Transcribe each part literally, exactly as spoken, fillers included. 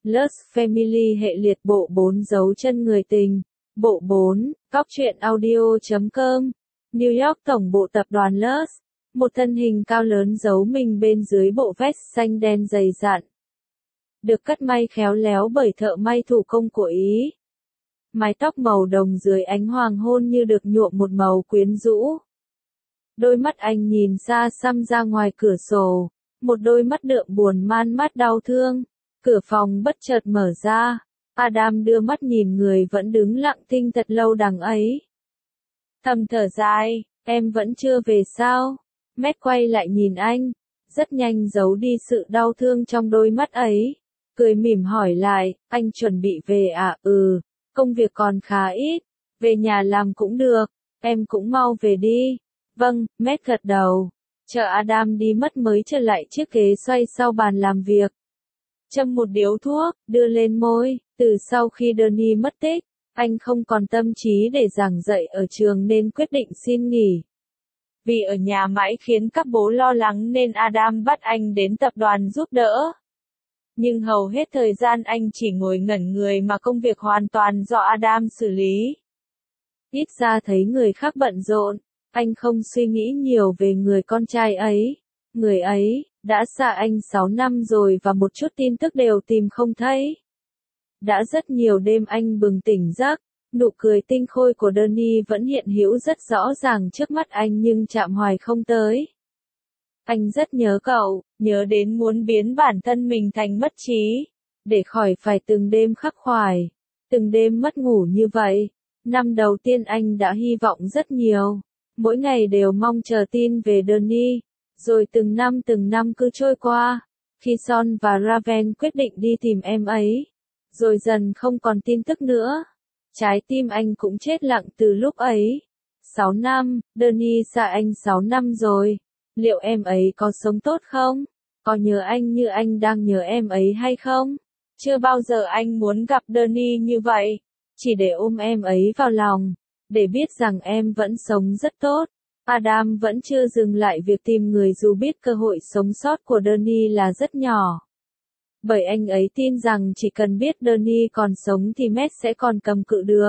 Lust Family hệ liệt bộ bốn dấu chân người tình. Bộ bốn, Cóc truyện audio chấm com. New York tổng bộ tập đoàn Lust. Một thân hình cao lớn giấu mình bên dưới bộ vest xanh đen dày dặn. Được cắt may khéo léo bởi thợ may thủ công của Ý. Mái tóc màu đồng dưới ánh hoàng hôn như được nhuộm một màu quyến rũ. Đôi mắt anh nhìn xa xăm ra ngoài cửa sổ. Một đôi mắt đượm buồn man mát đau thương. Cửa phòng bất chợt mở ra. Adam đưa mắt nhìn người vẫn đứng lặng thinh thật lâu đằng ấy. Thầm thở dài, em vẫn chưa về sao? Matt quay lại nhìn anh. Rất nhanh giấu đi sự đau thương trong đôi mắt ấy. Cười mỉm hỏi lại, anh chuẩn bị về à? Ừ, công việc còn khá ít. Về nhà làm cũng được, em cũng mau về đi. Vâng, Matt gật đầu. Chờ Adam đi mất mới trở lại chiếc ghế xoay sau bàn làm việc. Châm một điếu thuốc, đưa lên môi. Từ sau khi Donnie mất tích, anh không còn tâm trí để giảng dạy ở trường nên quyết định xin nghỉ. Vì ở nhà mãi khiến các bố lo lắng nên Adam bắt anh đến tập đoàn giúp đỡ. Nhưng hầu hết thời gian anh chỉ ngồi ngẩn người mà công việc hoàn toàn do Adam xử lý. Ít ra thấy người khác bận rộn, anh không suy nghĩ nhiều về người con trai ấy. Người ấy, đã xa anh sáu năm rồi và một chút tin tức đều tìm không thấy. Đã rất nhiều đêm anh bừng tỉnh giấc, nụ cười tinh khôi của Donnie vẫn hiện hữu rất rõ ràng trước mắt anh nhưng chạm hoài không tới. Anh rất nhớ cậu, nhớ đến muốn biến bản thân mình thành mất trí, để khỏi phải từng đêm khắc khoải, từng đêm mất ngủ như vậy. Năm đầu tiên anh đã hy vọng rất nhiều, mỗi ngày đều mong chờ tin về Donnie, rồi từng năm từng năm cứ trôi qua, khi Son và Raven quyết định đi tìm em ấy, rồi dần không còn tin tức nữa. Trái tim anh cũng chết lặng từ lúc ấy. Sáu năm, Donnie xa anh sáu năm rồi. Liệu em ấy có sống tốt không? Có nhớ anh như anh đang nhớ em ấy hay không? Chưa bao giờ anh muốn gặp Donnie như vậy. Chỉ để ôm em ấy vào lòng. Để biết rằng em vẫn sống rất tốt. Adam vẫn chưa dừng lại việc tìm người dù biết cơ hội sống sót của Donnie là rất nhỏ. Bởi anh ấy tin rằng chỉ cần biết Donnie còn sống thì Matt sẽ còn cầm cự được.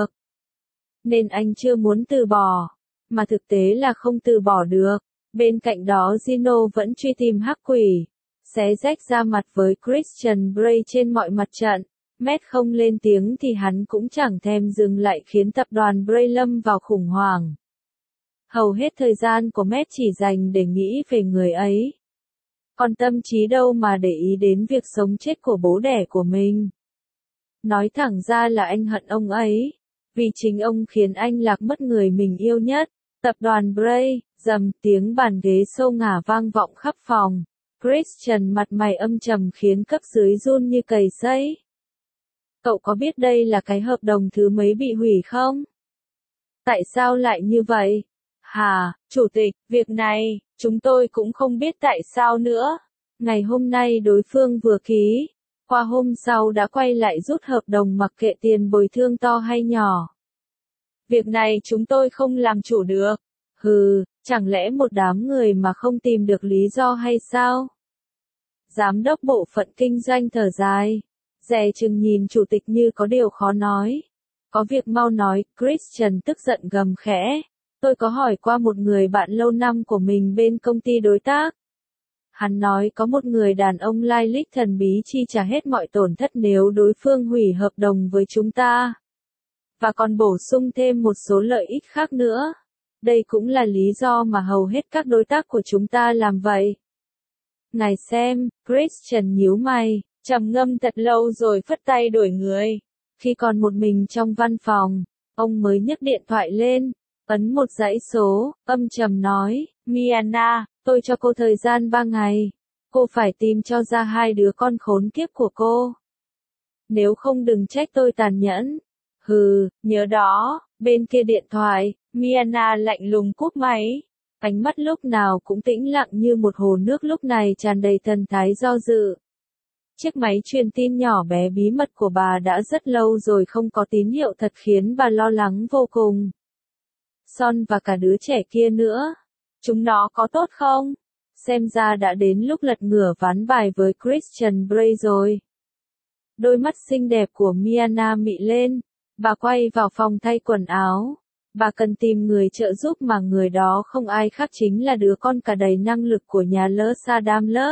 Nên anh chưa muốn từ bỏ. Mà thực tế là không từ bỏ được. Bên cạnh đó Gino vẫn truy tìm hắc quỷ. Xé rách ra mặt với Christian Grey trên mọi mặt trận. Matt không lên tiếng thì hắn cũng chẳng thèm dừng lại khiến tập đoàn Grey lâm vào khủng hoảng. Hầu hết thời gian của Matt chỉ dành để nghĩ về người ấy. Còn tâm trí đâu mà để ý đến việc sống chết của bố đẻ của mình. Nói thẳng ra là anh hận ông ấy. Vì chính ông khiến anh lạc mất người mình yêu nhất. Tập đoàn Grey, dầm tiếng bàn ghế xô ngả vang vọng khắp phòng. Christian mặt mày âm trầm khiến cấp dưới run như cầy sấy. Cậu có biết đây là cái hợp đồng thứ mấy bị hủy không? Tại sao lại như vậy? Hà, chủ tịch, việc này, chúng tôi cũng không biết tại sao nữa. Ngày hôm nay đối phương vừa ký, qua hôm sau đã quay lại rút hợp đồng mặc kệ tiền bồi thường to hay nhỏ. Việc này chúng tôi không làm chủ được. Hừ, chẳng lẽ một đám người mà không tìm được lý do hay sao? Giám đốc bộ phận kinh doanh thở dài, dè chừng nhìn chủ tịch như có điều khó nói. Có việc mau nói, Christian tức giận gầm khẽ. Tôi có hỏi qua một người bạn lâu năm của mình bên công ty đối tác. Hắn nói có một người đàn ông lai lịch thần bí chi trả hết mọi tổn thất nếu đối phương hủy hợp đồng với chúng ta. Và còn bổ sung thêm một số lợi ích khác nữa. Đây cũng là lý do mà hầu hết các đối tác của chúng ta làm vậy. Ngài xem, Christian nhíu mày, trầm ngâm thật lâu rồi phất tay đổi người. Khi còn một mình trong văn phòng, ông mới nhấc điện thoại lên, ấn một dãy số, âm trầm nói, Miana, tôi cho cô thời gian ba ngày. Cô phải tìm cho ra hai đứa con khốn kiếp của cô. Nếu không đừng trách tôi tàn nhẫn. Hừ, nhớ đó, bên kia điện thoại, Miana lạnh lùng cúp máy. Ánh mắt lúc nào cũng tĩnh lặng như một hồ nước lúc này tràn đầy thần thái do dự. Chiếc máy truyền tin nhỏ bé bí mật của bà đã rất lâu rồi không có tín hiệu thật khiến bà lo lắng vô cùng. Son và cả đứa trẻ kia nữa. Chúng nó có tốt không? Xem ra đã đến lúc lật ngửa ván bài với Christian Grey rồi. Đôi mắt xinh đẹp của Miana mị lên. Bà quay vào phòng thay quần áo. Bà cần tìm người trợ giúp mà người đó không ai khác chính là đứa con cả đầy năng lực của nhà Lutz Adam Lutz.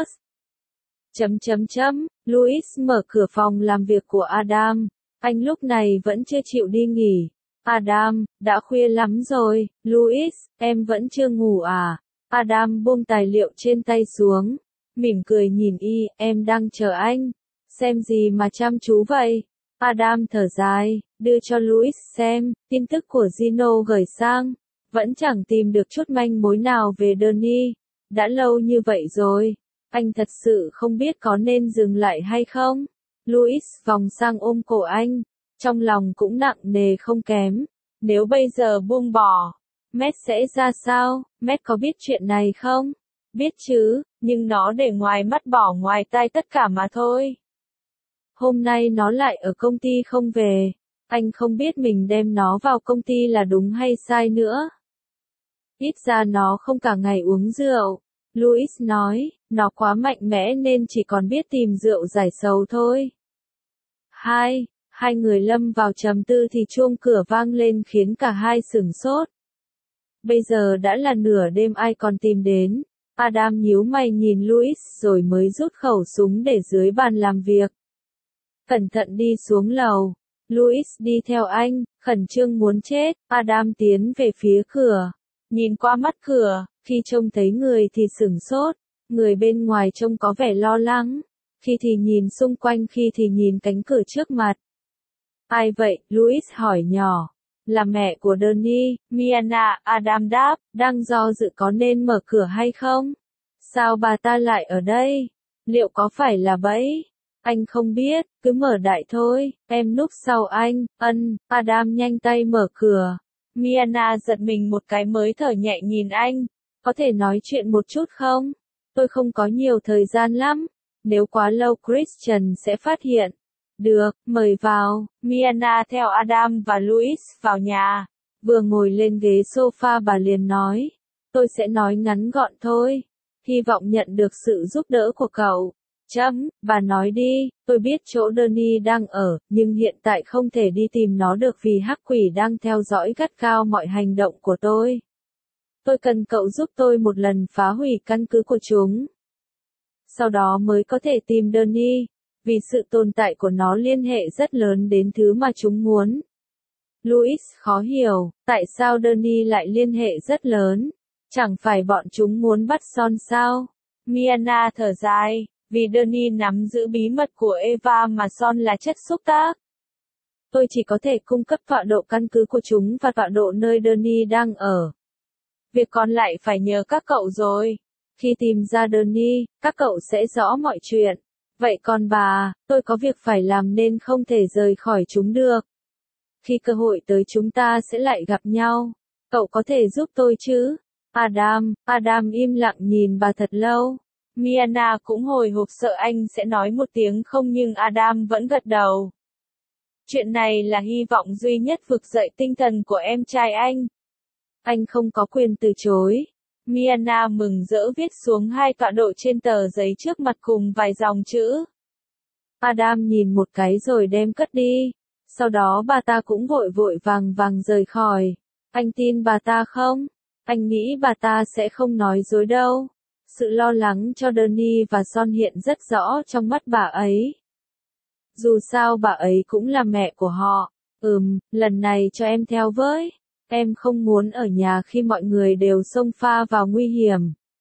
Chấm chấm chấm, Louis mở cửa phòng làm việc của Adam. Anh lúc này vẫn chưa chịu đi nghỉ. Adam, đã khuya lắm rồi, Louis, em vẫn chưa ngủ à? Adam buông tài liệu trên tay xuống. Mỉm cười nhìn y, em đang chờ anh. Xem gì mà chăm chú vậy? Adam thở dài, đưa cho Louis xem, tin tức của Gino gửi sang. Vẫn chẳng tìm được chút manh mối nào về Donnie. Đã lâu như vậy rồi. Anh thật sự không biết có nên dừng lại hay không? Louis vòng sang ôm cổ anh. Trong lòng cũng nặng nề không kém. Nếu bây giờ buông bỏ, Matt sẽ ra sao? Matt có biết chuyện này không? Biết chứ, nhưng nó để ngoài mắt bỏ ngoài tai tất cả mà thôi. Hôm nay nó lại ở công ty không về. Anh không biết mình đem nó vào công ty là đúng hay sai nữa. Ít ra nó không cả ngày uống rượu. Louis nói, nó quá mạnh mẽ nên chỉ còn biết tìm rượu giải sầu thôi. Hai, hai người lâm vào trầm tư thì chuông cửa vang lên khiến cả hai sửng sốt. Bây giờ đã là nửa đêm ai còn tìm đến. Adam nhíu mày nhìn Louis rồi mới rút khẩu súng để dưới bàn làm việc. Cẩn thận đi xuống lầu. Louis đi theo anh, khẩn trương muốn chết. Adam tiến về phía cửa. Nhìn qua mắt cửa, khi trông thấy người thì sửng sốt. Người bên ngoài trông có vẻ lo lắng. Khi thì nhìn xung quanh khi thì nhìn cánh cửa trước mặt. Ai vậy? Louis hỏi nhỏ. Là mẹ của Donnie, Miana, Adam đáp, đang do dự có nên mở cửa hay không? Sao bà ta lại ở đây? Liệu có phải là bẫy? Anh không biết, cứ mở đại thôi, em núp sau anh, ân, Adam nhanh tay mở cửa. Miana giật mình một cái mới thở nhẹ nhìn anh. Có thể nói chuyện một chút không? Tôi không có nhiều thời gian lắm. Nếu quá lâu Christian sẽ phát hiện. Được, mời vào. Miana theo Adam và Louis vào nhà. Vừa ngồi lên ghế sofa bà liền nói. Tôi sẽ nói ngắn gọn thôi. Hy vọng nhận được sự giúp đỡ của cậu. Chấm, bà nói đi, tôi biết chỗ Donnie đang ở, nhưng hiện tại không thể đi tìm nó được vì hắc quỷ đang theo dõi gắt gao mọi hành động của tôi. Tôi cần cậu giúp tôi một lần phá hủy căn cứ của chúng. Sau đó mới có thể tìm Donnie, vì sự tồn tại của nó liên hệ rất lớn đến thứ mà chúng muốn. Louis khó hiểu, tại sao Donnie lại liên hệ rất lớn? Chẳng phải bọn chúng muốn bắt Son sao? Miana thở dài, vì Donnie nắm giữ bí mật của Eva mà Son là chất xúc tác. Tôi chỉ có thể cung cấp tọa độ căn cứ của chúng và tọa độ nơi Donnie đang ở. Việc còn lại phải nhờ các cậu rồi. Khi tìm ra Donnie, các cậu sẽ rõ mọi chuyện. Vậy còn bà, tôi có việc phải làm nên không thể rời khỏi chúng được. Khi cơ hội tới chúng ta sẽ lại gặp nhau. Cậu có thể giúp tôi chứ? Adam, Adam im lặng nhìn bà thật lâu. Miana cũng hồi hộp sợ anh sẽ nói một tiếng không nhưng Adam vẫn gật đầu. Chuyện này là hy vọng duy nhất vực dậy tinh thần của em trai anh. Anh không có quyền từ chối. Miana mừng rỡ viết xuống hai tọa độ trên tờ giấy trước mặt cùng vài dòng chữ. Adam nhìn một cái rồi đem cất đi. Sau đó bà ta cũng vội vội vàng vàng rời khỏi. Anh tin bà ta không? Anh nghĩ bà ta sẽ không nói dối đâu. Sự lo lắng cho Donnie và Son hiện rất rõ trong mắt bà ấy. Dù sao bà ấy cũng là mẹ của họ. Ừm, lần này cho em theo với. Em không muốn ở nhà khi mọi người đều xông pha vào nguy hiểm.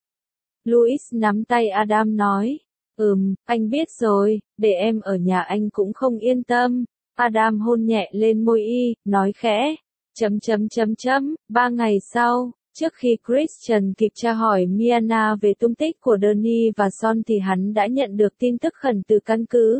Louis nắm tay Adam nói. Ừm, anh biết rồi, để em ở nhà anh cũng không yên tâm. Adam hôn nhẹ lên môi y, nói khẽ. Chấm chấm chấm chấm, ba ngày sau. Trước khi Christian kịp tra hỏi Miana về tung tích của Donnie và Son thì hắn đã nhận được tin tức khẩn từ căn cứ.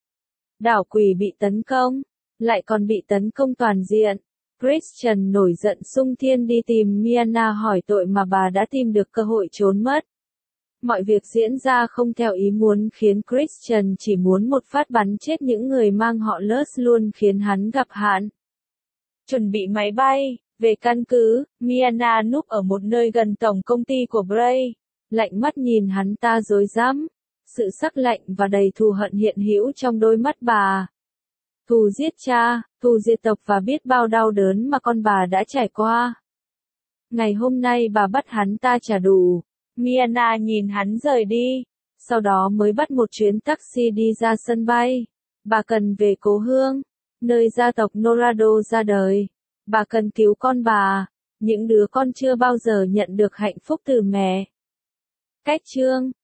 Đảo quỷ bị tấn công, lại còn bị tấn công toàn diện. Christian nổi giận xung thiên đi tìm Miana hỏi tội mà bà đã tìm được cơ hội trốn mất. Mọi việc diễn ra không theo ý muốn khiến Christian chỉ muốn một phát bắn chết những người mang họ Lutz luôn khiến hắn gặp hạn. Chuẩn bị máy bay. Về căn cứ, Miana núp ở một nơi gần tổng công ty của Bray. Lạnh mắt nhìn hắn ta dối dám. sự sắc lạnh và đầy thù hận hiện hữu trong đôi mắt bà. Thù giết cha, thù diệt tộc và biết bao đau đớn mà con bà đã trải qua. Ngày hôm nay bà bắt hắn ta trả đủ. Miana nhìn hắn rời đi, sau đó mới bắt một chuyến taxi đi ra sân bay. Bà cần về cố hương, nơi gia tộc Norado ra đời. Bà cần cứu con bà, những đứa con chưa bao giờ nhận được hạnh phúc từ mẹ. Cách chương